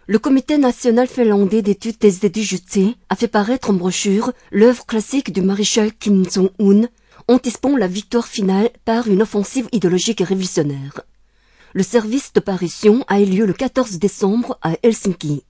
Le Comité national finlandais d'études des Taijutsu a fait paraître en brochure l'œuvre classique du maréchal Kim Jong-un, anticipant la victoire finale par une offensive idéologique révolutionnaire. Le service de parution a eu lieu le 14 décembre à Helsinki.